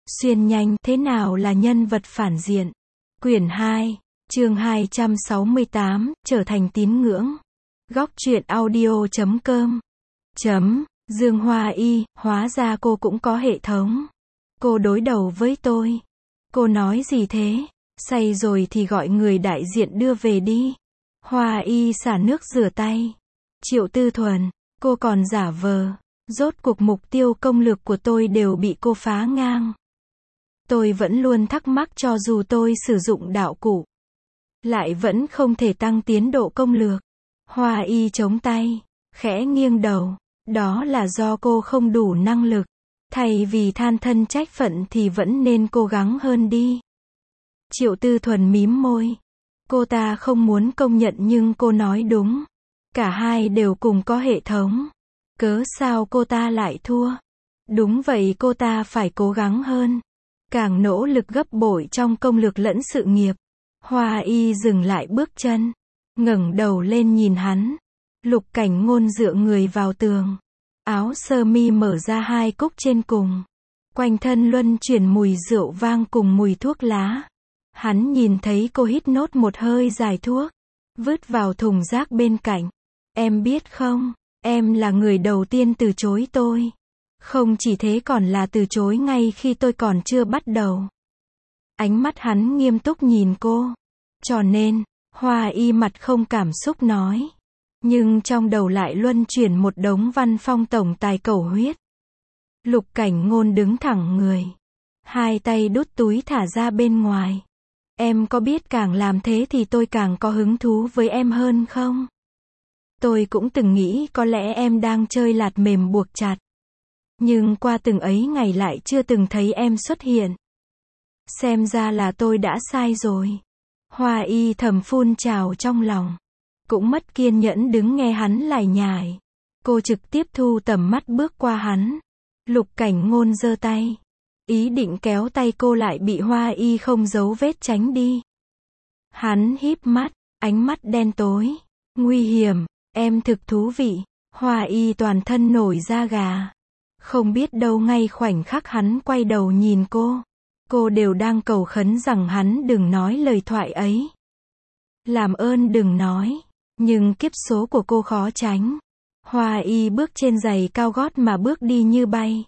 Xuyên nhanh, thế nào là nhân vật phản diện? Quyển 2, chương 268, trở thành tín ngưỡng. Góc truyện audio.com. Dương Hoa Y, hóa ra cô cũng có hệ thống. Cô đối đầu với tôi. Cô nói gì thế? Say rồi thì gọi người đại diện đưa về đi. Hoa Y xả nước rửa tay. Triệu Tư Thuần, cô còn giả vờ. Rốt cuộc mục tiêu công lược của tôi đều bị cô phá ngang. Tôi vẫn luôn thắc mắc cho dù tôi sử dụng đạo cụ, lại vẫn không thể tăng tiến độ công lược. Hoa Y chống tay, khẽ nghiêng đầu. Đó là do cô không đủ năng lực. Thay vì than thân trách phận thì vẫn nên cố gắng hơn đi. Triệu Tư Thuần mím môi. Cô ta không muốn công nhận nhưng cô nói đúng. Cả hai đều cùng có hệ thống. Cớ sao cô ta lại thua? Đúng vậy, cô ta phải cố gắng hơn. Càng nỗ lực gấp bội trong công lược lẫn sự nghiệp. Hoa Y dừng lại bước chân. Ngẩng đầu lên nhìn hắn. Lục Cảnh Ngôn dựa người vào tường. Áo sơ mi mở ra hai cúc trên cùng. Quanh thân luân chuyển mùi rượu vang cùng mùi thuốc lá. Hắn nhìn thấy cô hít nốt một hơi dài thuốc. Vứt vào thùng rác bên cạnh. Em biết không, em là người đầu tiên từ chối tôi. Không chỉ thế còn là từ chối ngay khi tôi còn chưa bắt đầu. Ánh mắt hắn nghiêm túc nhìn cô. Cho nên, Hoa Y mặt không cảm xúc nói. Nhưng trong đầu lại luân chuyển một đống văn phong tổng tài cầu huyết. Lục Cảnh Ngôn đứng thẳng người. Hai tay đút túi thả ra bên ngoài. Em có biết càng làm thế thì tôi càng có hứng thú với em hơn không? Tôi cũng từng nghĩ có lẽ em đang chơi lạt mềm buộc chặt. Nhưng qua từng ấy ngày lại chưa từng thấy em xuất hiện. Xem ra là tôi đã sai rồi. Hoa Y thầm phun trào trong lòng. Cũng mất kiên nhẫn đứng nghe hắn lải nhải. Cô trực tiếp thu tầm mắt bước qua hắn. Lục Cảnh Ngôn giơ tay. Ý định kéo tay cô lại bị Hoa Y không giấu vết tránh đi. Hắn híp mắt, ánh mắt đen tối. Nguy hiểm, em thực thú vị. Hoa Y toàn thân nổi da gà. Không biết đâu ngay khoảnh khắc hắn quay đầu nhìn cô đều đang cầu khấn rằng hắn đừng nói lời thoại ấy. Làm ơn đừng nói. Nhưng kiếp số của cô khó tránh. Hoa Y bước trên giày cao gót mà bước đi như bay.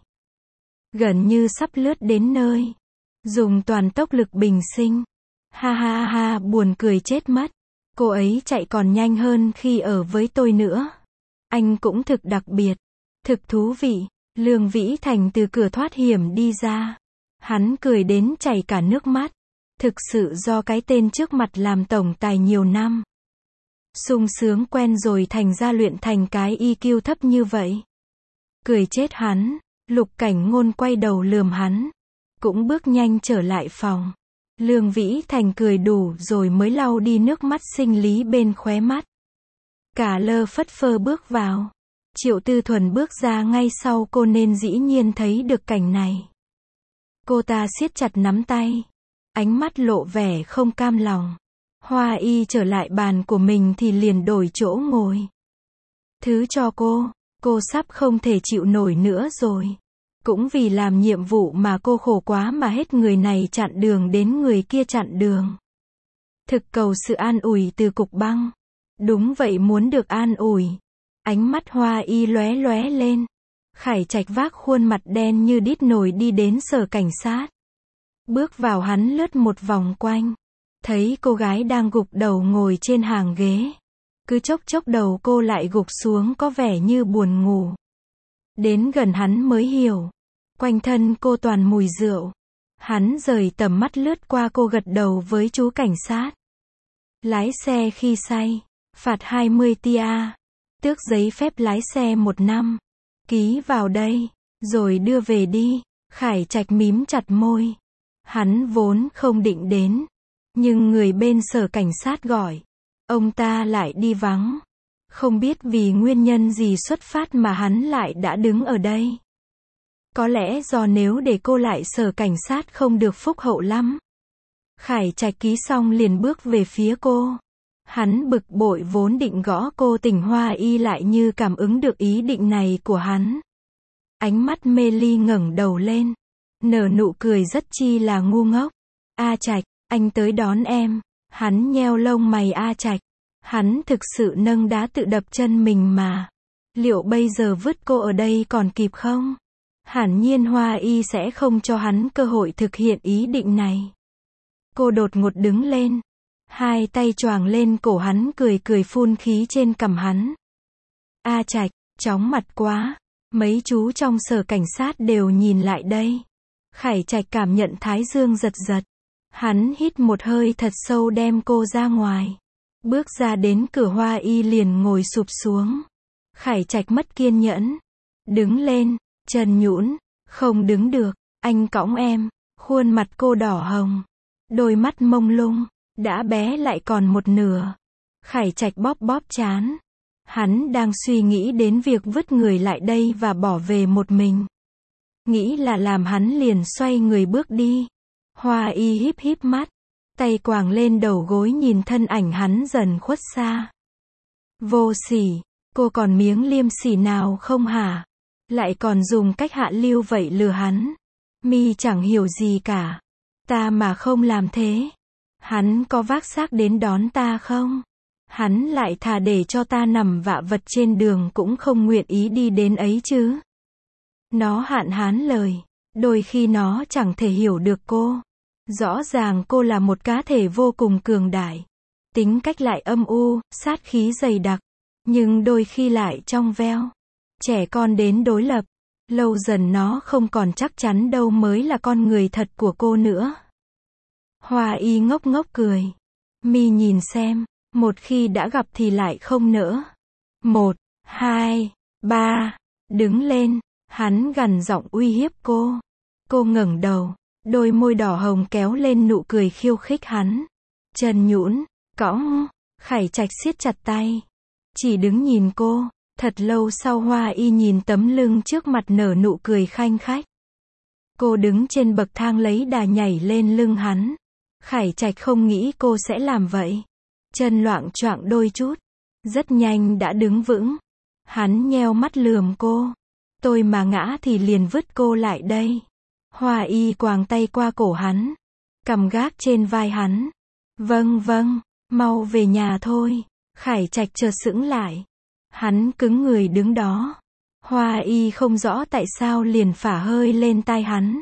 Gần như sắp lướt đến nơi. Dùng toàn tốc lực bình sinh. Ha ha ha, buồn cười chết mất. Cô ấy chạy còn nhanh hơn khi ở với tôi nữa. Anh cũng thực đặc biệt. Thực thú vị. Lương Vĩ Thành từ cửa thoát hiểm đi ra. Hắn cười đến chảy cả nước mắt. Thực sự do cái tên trước mặt làm tổng tài nhiều năm. Sung sướng quen rồi thành ra luyện thành cái EQ thấp như vậy. Cười chết hắn. Lục Cảnh Ngôn quay đầu lườm hắn. Cũng bước nhanh trở lại phòng. Lương Vĩ Thành cười đủ rồi mới lau đi nước mắt sinh lý bên khóe mắt. Cả lơ phất phơ bước vào. Triệu Tư Thuần bước ra ngay sau cô nên dĩ nhiên thấy được cảnh này. Cô ta siết chặt nắm tay. Ánh mắt lộ vẻ không cam lòng. Hoa Y trở lại bàn của mình thì liền đổi chỗ ngồi. Thứ cho cô sắp không thể chịu nổi nữa rồi. Cũng vì làm nhiệm vụ mà cô khổ quá mà hết người này chặn đường đến người kia chặn đường. Thực cầu sự an ủi từ Cục Băng. Đúng vậy, muốn được an ủi. Ánh mắt Hoa Y lóe lóe lên. Khải Trạch vác khuôn mặt đen như đít nồi đi đến sở cảnh sát. Bước vào hắn lướt một vòng quanh. Thấy cô gái đang gục đầu ngồi trên hàng ghế. Cứ chốc chốc đầu cô lại gục xuống có vẻ như buồn ngủ. Đến gần hắn mới hiểu. Quanh thân cô toàn mùi rượu. Hắn rời tầm mắt lướt qua cô gật đầu với chú cảnh sát. Lái xe khi say. Phạt 20 tia. Tước giấy phép lái xe 1 năm. Ký vào đây. Rồi đưa về đi. Khải Trạch mím chặt môi. Hắn vốn không định đến. Nhưng người bên sở cảnh sát gọi. Ông ta lại đi vắng. Không biết vì nguyên nhân gì xuất phát mà hắn lại đã đứng ở đây. Có lẽ do nếu để cô lại sở cảnh sát không được phúc hậu lắm. Khải Trạch ký xong liền bước về phía cô. Hắn bực bội vốn định gõ cô tỉnh. Hoa Y lại như cảm ứng được ý định này của hắn. Ánh mắt mê ly ngẩng đầu lên. nở nụ cười rất chi là ngu ngốc. A Trạch, anh tới đón em. Hắn nheo lông mày. A Trạch, hắn thực sự nâng đá tự đập chân mình mà. Liệu bây giờ vứt cô ở đây còn kịp không? Hẳn nhiên Hoa Y sẽ không cho hắn cơ hội thực hiện ý định này. Cô đột ngột đứng lên, hai tay choàng lên cổ hắn, cười cười phun khí trên cằm hắn. A Trạch, chóng mặt quá. Mấy chú trong sở cảnh sát đều nhìn lại đây. Khải Trạch cảm nhận thái dương giật giật. Hắn hít một hơi thật sâu đem cô ra ngoài. Bước ra đến cửa, Hoa Y liền ngồi sụp xuống. Khải Trạch mất kiên nhẫn. Đứng lên, chân nhũn, không đứng được, anh cõng em. Khuôn mặt cô đỏ hồng. Đôi mắt mông lung, đã bé lại còn một nửa. Khải Trạch bóp bóp trán. Hắn đang suy nghĩ đến việc vứt người lại đây và bỏ về một mình. Nghĩ là làm hắn liền xoay người bước đi. Hoa Y híp híp mắt, tay quàng lên đầu gối nhìn thân ảnh hắn dần khuất xa. Vô sỉ, cô còn miếng liêm sỉ nào không hả? Lại còn dùng cách hạ lưu vậy lừa hắn. Mi chẳng hiểu gì cả. Ta mà không làm thế, hắn có vác xác đến đón ta không? Hắn lại thà để cho ta nằm vạ vật trên đường cũng không nguyện ý đi đến ấy chứ. Nó hạn hán lời, đôi khi nó chẳng thể hiểu được cô. Rõ ràng cô là một cá thể vô cùng cường đại. Tính cách lại âm u, sát khí dày đặc. Nhưng đôi khi lại trong veo. Trẻ con đến đối lập. Lâu dần nó không còn chắc chắn đâu mới là con người thật của cô nữa. Hoa Y ngốc ngốc cười. Mi nhìn xem, một khi đã gặp thì lại không nỡ. 1, 2, 3, đứng lên. Hắn gằn giọng uy hiếp cô. Cô ngẩng đầu, đôi môi đỏ hồng kéo lên nụ cười khiêu khích hắn. Chân nhũn, cõng. Khải Trạch siết chặt tay. Chỉ đứng nhìn cô. Thật lâu sau Hoa Y nhìn tấm lưng trước mặt nở nụ cười khanh khách. Cô đứng trên bậc thang lấy đà nhảy lên lưng hắn. Khải Trạch không nghĩ cô sẽ làm vậy. Chân loạng choạng đôi chút. Rất nhanh đã đứng vững. Hắn nheo mắt lườm cô. Tôi mà ngã thì liền vứt cô lại đây. Hoa Y quàng tay qua cổ hắn. Cầm gác trên vai hắn. Vâng vâng, mau về nhà thôi. Khải Trạch chợt sững lại. Hắn cứng người đứng đó. Hoa Y không rõ tại sao liền phả hơi lên tai hắn.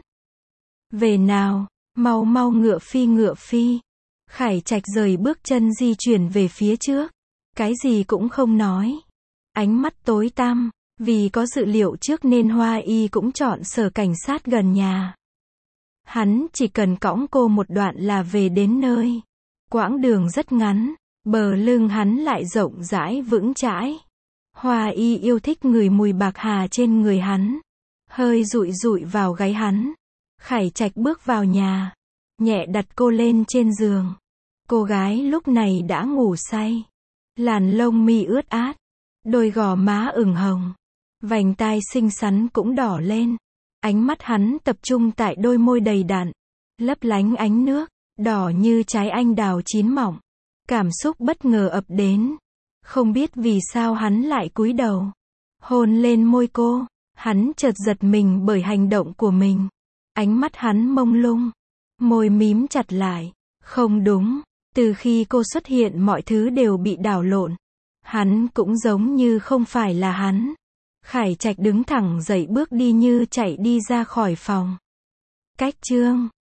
Về nào, mau mau ngựa phi ngựa phi. Khải Trạch rời bước chân di chuyển về phía trước. Cái gì cũng không nói. Ánh mắt tối tăm. Vì có dự liệu trước nên Hoa Y cũng chọn sở cảnh sát gần nhà. Hắn chỉ cần cõng cô một đoạn là về đến nơi. Quãng đường rất ngắn. Bờ lưng hắn lại rộng rãi vững chãi. Hoa Y yêu thích ngửi mùi bạc hà trên người hắn. Hơi dụi dụi vào gáy hắn. Khải Trạch bước vào nhà. Nhẹ đặt cô lên trên giường. Cô gái lúc này đã ngủ say. Làn lông mi ướt át. Đôi gò má ửng hồng. Vành tai xinh xắn cũng đỏ lên. Ánh mắt hắn tập trung tại đôi môi đầy đặn. Lấp lánh ánh nước. Đỏ như trái anh đào chín mọng. Cảm xúc bất ngờ ập đến. Không biết vì sao hắn lại cúi đầu. Hôn lên môi cô. Hắn chợt giật mình bởi hành động của mình. Ánh mắt hắn mông lung. Môi mím chặt lại. Không đúng. Từ khi cô xuất hiện mọi thứ đều bị đảo lộn. Hắn cũng giống như không phải là hắn. Khải Trạch đứng thẳng dậy bước đi như chạy đi ra khỏi phòng. Cách chương